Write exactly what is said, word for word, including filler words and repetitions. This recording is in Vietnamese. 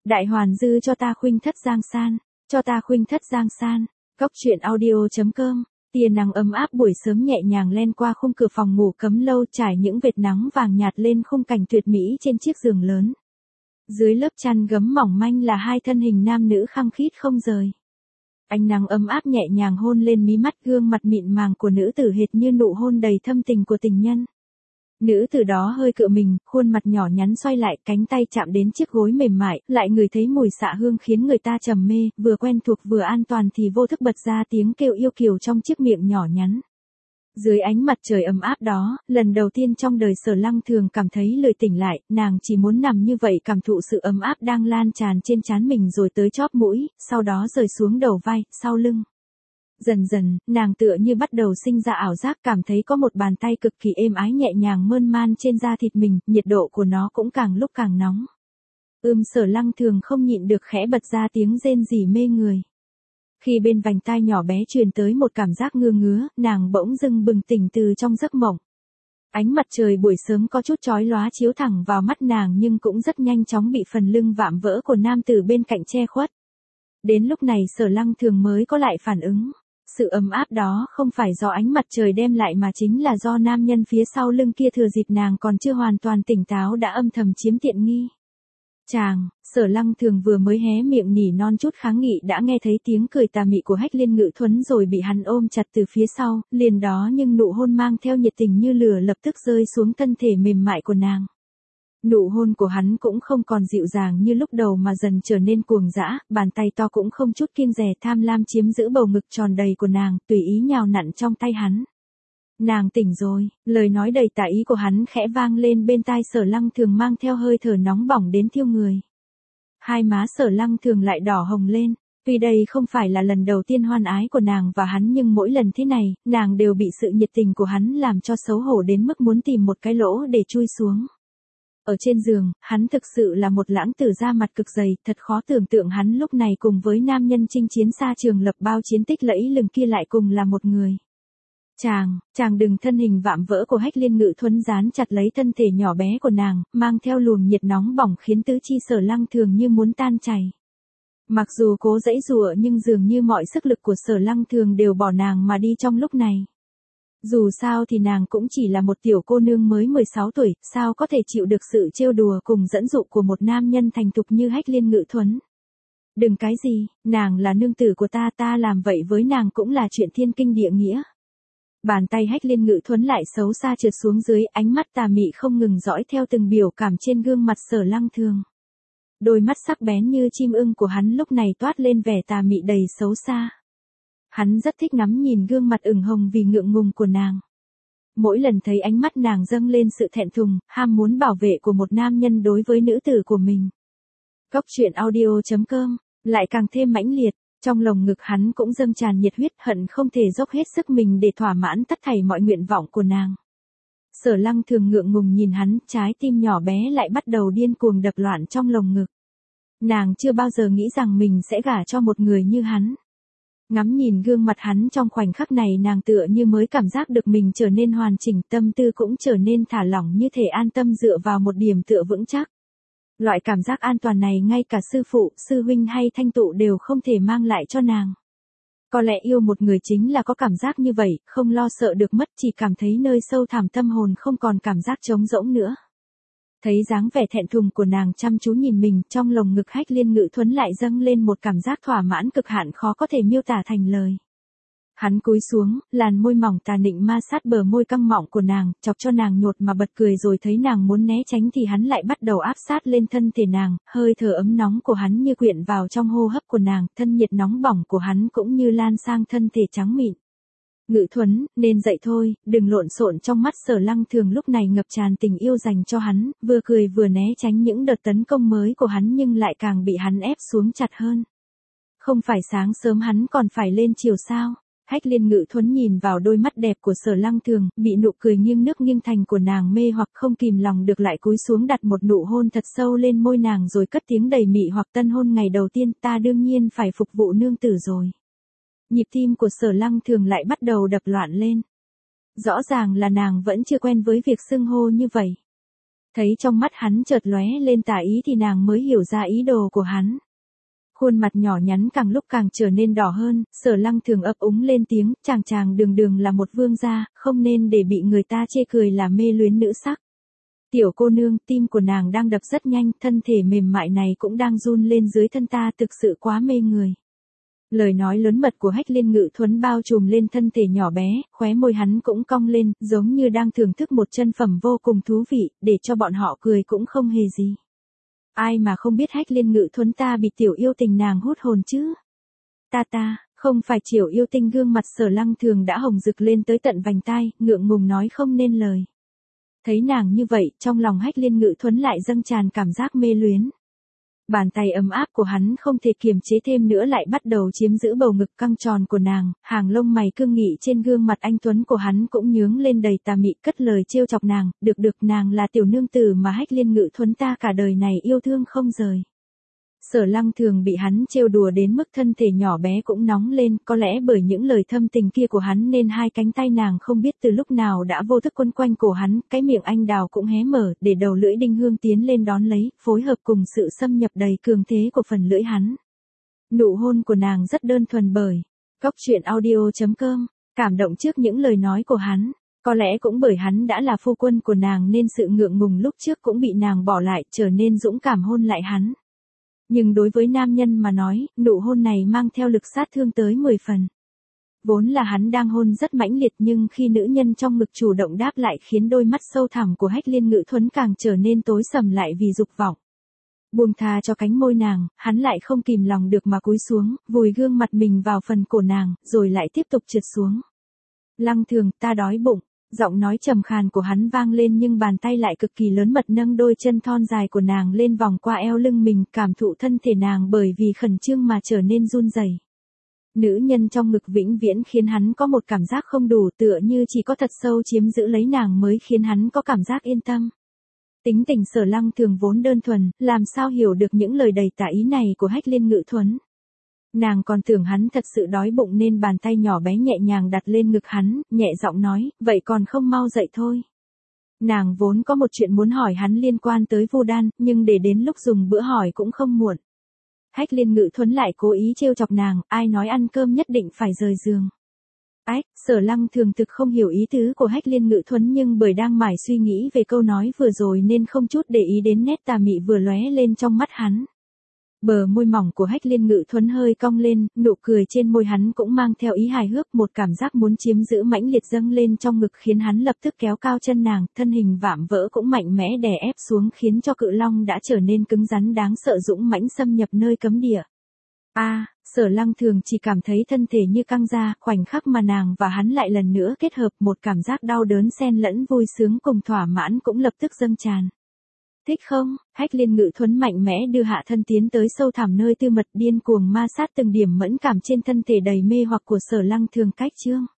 Đại hoàn dư cho ta khuynh thất giang san, cho ta khuynh thất giang san. Góc truyện audio.com. Tia nắng ấm áp buổi sớm nhẹ nhàng len qua khung cửa phòng ngủ cấm lâu, trải những vệt nắng vàng nhạt lên khung cảnh tuyệt mỹ trên chiếc giường lớn. Dưới lớp chăn gấm mỏng manh là hai thân hình nam nữ khăng khít không rời. Ánh nắng ấm áp nhẹ nhàng hôn lên mí mắt, gương mặt mịn màng của nữ tử hệt như nụ hôn đầy thâm tình của tình nhân. Nữ tử đó hơi cựa mình, khuôn mặt nhỏ nhắn xoay lại, cánh tay chạm đến chiếc gối mềm mại, lại ngửi thấy mùi xạ hương khiến người ta trầm mê, vừa quen thuộc vừa an toàn thì vô thức bật ra tiếng kêu yêu kiều trong chiếc miệng nhỏ nhắn. Dưới ánh mặt trời ấm áp đó, lần đầu tiên trong đời Sở Lăng Thường cảm thấy lười tỉnh lại, nàng chỉ muốn nằm như vậy cảm thụ sự ấm áp đang lan tràn trên trán mình rồi tới chóp mũi, sau đó rời xuống đầu vai, sau lưng. Dần dần, nàng tựa như bắt đầu sinh ra ảo giác, cảm thấy có một bàn tay cực kỳ êm ái nhẹ nhàng mơn man trên da thịt mình, nhiệt độ của nó cũng càng lúc càng nóng. Ưm Sở Lăng Thường không nhịn được khẽ bật ra tiếng rên rỉ mê người. Khi bên vành tai nhỏ bé truyền tới một cảm giác ngứa ngứa, nàng bỗng dưng bừng tỉnh từ trong giấc mộng. Ánh mặt trời buổi sớm có chút chói lóa chiếu thẳng vào mắt nàng nhưng cũng rất nhanh chóng bị phần lưng vạm vỡ của nam tử bên cạnh che khuất. Đến lúc này Sở Lăng Thường mới có lại phản ứng. Sự ấm áp đó không phải do ánh mặt trời đem lại mà chính là do nam nhân phía sau lưng kia thừa dịp nàng còn chưa hoàn toàn tỉnh táo đã âm thầm chiếm tiện nghi. Chàng, Sở Lăng Thường vừa mới hé miệng nỉ non chút kháng nghị đã nghe thấy tiếng cười tà mị của Hách Liên Ngự Thuấn rồi bị hắn ôm chặt từ phía sau, liền đó nhưng nụ hôn mang theo nhiệt tình như lửa lập tức rơi xuống thân thể mềm mại của nàng. Nụ hôn của hắn cũng không còn dịu dàng như lúc đầu mà dần trở nên cuồng dã, bàn tay to cũng không chút kiêng dè tham lam chiếm giữ bầu ngực tròn đầy của nàng, tùy ý nhào nặn trong tay hắn. Nàng tỉnh rồi, lời nói đầy tà ý của hắn khẽ vang lên bên tai Sở Lăng Thường mang theo hơi thở nóng bỏng đến thiêu người. Hai má Sở Lăng Thường lại đỏ hồng lên, tuy đây không phải là lần đầu tiên hoan ái của nàng và hắn nhưng mỗi lần thế này, nàng đều bị sự nhiệt tình của hắn làm cho xấu hổ đến mức muốn tìm một cái lỗ để chui xuống. Ở trên giường, hắn thực sự là một lãng tử da mặt cực dày, thật khó tưởng tượng hắn lúc này cùng với nam nhân chinh chiến xa trường lập bao chiến tích lẫy lừng kia lại cùng là một người. Chàng, chàng đừng. Thân hình vạm vỡ của Hách Liên Ngự Thuấn dán chặt lấy thân thể nhỏ bé của nàng, mang theo luồng nhiệt nóng bỏng khiến tứ chi Sở Lăng Thường như muốn tan chảy. Mặc dù cố giãy giụa nhưng dường như mọi sức lực của Sở Lăng Thường đều bỏ nàng mà đi trong lúc này. Dù sao thì nàng cũng chỉ là một tiểu cô nương mới mười sáu tuổi, sao có thể chịu được sự trêu đùa cùng dẫn dụ của một nam nhân thành thục như Hách Liên Ngự Thuấn. Đừng cái gì, nàng là nương tử của ta, ta làm vậy với nàng cũng là chuyện thiên kinh địa nghĩa. Bàn tay Hách Liên Ngự Thuấn lại xấu xa trượt xuống dưới, ánh mắt tà mị không ngừng dõi theo từng biểu cảm trên gương mặt Sở Lăng Thường. Đôi mắt sắc bén như chim ưng của hắn lúc này toát lên vẻ tà mị đầy xấu xa. Hắn rất thích ngắm nhìn gương mặt ửng hồng vì ngượng ngùng của nàng. Mỗi lần thấy ánh mắt nàng dâng lên sự thẹn thùng, ham muốn bảo vệ của một nam nhân đối với nữ tử của mình. Góc truyện audio.com, lại càng thêm mãnh liệt, trong lồng ngực hắn cũng dâng tràn nhiệt huyết, hận không thể dốc hết sức mình để thỏa mãn tất thảy mọi nguyện vọng của nàng. Sở Lăng Thường ngượng ngùng nhìn hắn, trái tim nhỏ bé lại bắt đầu điên cuồng đập loạn trong lồng ngực. Nàng chưa bao giờ nghĩ rằng mình sẽ gả cho một người như hắn. Ngắm nhìn gương mặt hắn trong khoảnh khắc này nàng tựa như mới cảm giác được mình trở nên hoàn chỉnh, tâm tư cũng trở nên thả lỏng như thể an tâm dựa vào một điểm tựa vững chắc. Loại cảm giác an toàn này ngay cả sư phụ, sư huynh hay thanh tụ đều không thể mang lại cho nàng. Có lẽ yêu một người chính là có cảm giác như vậy, không lo sợ được mất, chỉ cảm thấy nơi sâu thẳm tâm hồn không còn cảm giác trống rỗng nữa. Thấy dáng vẻ thẹn thùng của nàng chăm chú nhìn mình, trong lồng ngực Hách Liên Ngự Thuấn lại dâng lên một cảm giác thỏa mãn cực hạn khó có thể miêu tả thành lời. Hắn cúi xuống, làn môi mỏng tà nịnh ma sát bờ môi căng mọng của nàng, chọc cho nàng nhột mà bật cười, rồi thấy nàng muốn né tránh thì hắn lại bắt đầu áp sát lên thân thể nàng, hơi thở ấm nóng của hắn như quyện vào trong hô hấp của nàng, thân nhiệt nóng bỏng của hắn cũng như lan sang thân thể trắng mịn. Ngự Thuấn, nên dậy thôi, đừng lộn xộn. Trong mắt Sở Lăng Thường lúc này ngập tràn tình yêu dành cho hắn, vừa cười vừa né tránh những đợt tấn công mới của hắn nhưng lại càng bị hắn ép xuống chặt hơn. Không phải sáng sớm hắn còn phải lên chiều sao? Hách Liên Ngự Thuấn nhìn vào đôi mắt đẹp của Sở Lăng Thường, bị nụ cười nghiêng nước nghiêng thành của nàng mê hoặc không kìm lòng được lại cúi xuống đặt một nụ hôn thật sâu lên môi nàng rồi cất tiếng đầy mị hoặc tân hôn ngày đầu tiên, ta đương nhiên phải phục vụ nương tử rồi. Nhịp tim của Sở Lăng Thường lại bắt đầu đập loạn lên. Rõ ràng là nàng vẫn chưa quen với việc xưng hô như vậy. Thấy trong mắt hắn chợt lóe lên tà ý thì nàng mới hiểu ra ý đồ của hắn. Khuôn mặt nhỏ nhắn càng lúc càng trở nên đỏ hơn, Sở Lăng Thường ấp úng lên tiếng, chàng chàng đường đường là một vương gia, không nên để bị người ta chê cười là mê luyến nữ sắc. Tiểu cô nương, tim của nàng đang đập rất nhanh, thân thể mềm mại này cũng đang run lên dưới thân ta, thực sự quá mê người. Lời nói lớn mật của Hách Liên Ngự Thuấn bao trùm lên thân thể nhỏ bé, khóe môi hắn cũng cong lên, giống như đang thưởng thức một chân phẩm vô cùng thú vị, để cho bọn họ cười cũng không hề gì. Ai mà không biết Hách Liên Ngự Thuấn ta bị tiểu yêu tình nàng hút hồn chứ? Ta ta, không phải Triều yêu tinh. Gương mặt Sở Lăng Thường đã hồng rực lên tới tận vành tai, ngượng ngùng nói không nên lời. Thấy nàng như vậy, trong lòng Hách Liên Ngự Thuấn lại dâng tràn cảm giác mê luyến. Bàn tay ấm áp của hắn không thể kiềm chế thêm nữa lại bắt đầu chiếm giữ bầu ngực căng tròn của nàng, hàng lông mày cương nghị trên gương mặt anh tuấn của hắn cũng nhướng lên đầy tà mị, cất lời trêu chọc nàng, được được nàng là tiểu nương tử mà Hách Liên Ngự Thuấn ta cả đời này yêu thương không rời. Sở Lăng Thường bị hắn trêu đùa đến mức thân thể nhỏ bé cũng nóng lên, có lẽ bởi những lời thâm tình kia của hắn nên hai cánh tay nàng không biết từ lúc nào đã vô thức quấn quanh cổ hắn, cái miệng anh đào cũng hé mở, để đầu lưỡi đinh hương tiến lên đón lấy, phối hợp cùng sự xâm nhập đầy cường thế của phần lưỡi hắn. Nụ hôn của nàng rất đơn thuần bởi Góc truyện audio chấm com, cảm động trước những lời nói của hắn. Có lẽ cũng bởi hắn đã là phu quân của nàng nên sự ngượng ngùng lúc trước cũng bị nàng bỏ lại, trở nên dũng cảm hôn lại hắn. Nhưng đối với nam nhân mà nói, nụ hôn này mang theo lực sát thương tới mười phần. Vốn là hắn đang hôn rất mãnh liệt nhưng khi nữ nhân trong ngực chủ động đáp lại khiến đôi mắt sâu thẳm của Hách Liên Ngự Thuấn càng trở nên tối sầm lại vì dục vọng. Buông tha cho cánh môi nàng, hắn lại không kìm lòng được mà cúi xuống, vùi gương mặt mình vào phần cổ nàng, rồi lại tiếp tục trượt xuống. Lăng Thường, ta đói bụng. Giọng nói trầm khàn của hắn vang lên nhưng bàn tay lại cực kỳ lớn mật nâng đôi chân thon dài của nàng lên vòng qua eo lưng mình, cảm thụ thân thể nàng bởi vì khẩn trương mà trở nên run rẩy. Nữ nhân trong ngực vĩnh viễn khiến hắn có một cảm giác không đủ, tựa như chỉ có thật sâu chiếm giữ lấy nàng mới khiến hắn có cảm giác yên tâm. Tính tình Sở Lăng Thường vốn đơn thuần, làm sao hiểu được những lời đầy tà ý này của Hách Liên Ngự Thuấn. Nàng còn tưởng hắn thật sự đói bụng nên bàn tay nhỏ bé nhẹ nhàng đặt lên ngực hắn, nhẹ giọng nói, vậy còn không mau dậy thôi. Nàng vốn có một chuyện muốn hỏi hắn liên quan tới Vu Đan, nhưng để đến lúc dùng bữa hỏi cũng không muộn. Hách Liên Ngự Thuấn lại cố ý trêu chọc nàng, ai nói ăn cơm nhất định phải rời giường. Ách, Sở Lăng Thường thực không hiểu ý tứ của Hách Liên Ngự Thuấn nhưng bởi đang mải suy nghĩ về câu nói vừa rồi nên không chút để ý đến nét tà mị vừa lóe lên trong mắt hắn. Bờ môi mỏng của Hách Liên Ngự Thuấn hơi cong lên, nụ cười trên môi hắn cũng mang theo ý hài hước, một cảm giác muốn chiếm giữ mãnh liệt dâng lên trong ngực khiến hắn lập tức kéo cao chân nàng, thân hình vạm vỡ cũng mạnh mẽ đè ép xuống khiến cho cự long đã trở nên cứng rắn đáng sợ dũng mãnh xâm nhập nơi cấm địa. A, à, Sở Lăng Thường chỉ cảm thấy thân thể như căng ra, khoảnh khắc mà nàng và hắn lại lần nữa kết hợp, một cảm giác đau đớn xen lẫn vui sướng cùng thỏa mãn cũng lập tức dâng tràn. Thích không? Hách Liên Ngự Thuấn mạnh mẽ đưa hạ thân tiến tới sâu thẳm nơi tư mật, điên cuồng ma sát từng điểm mẫn cảm trên thân thể đầy mê hoặc của Sở Lăng Thường. Cách chương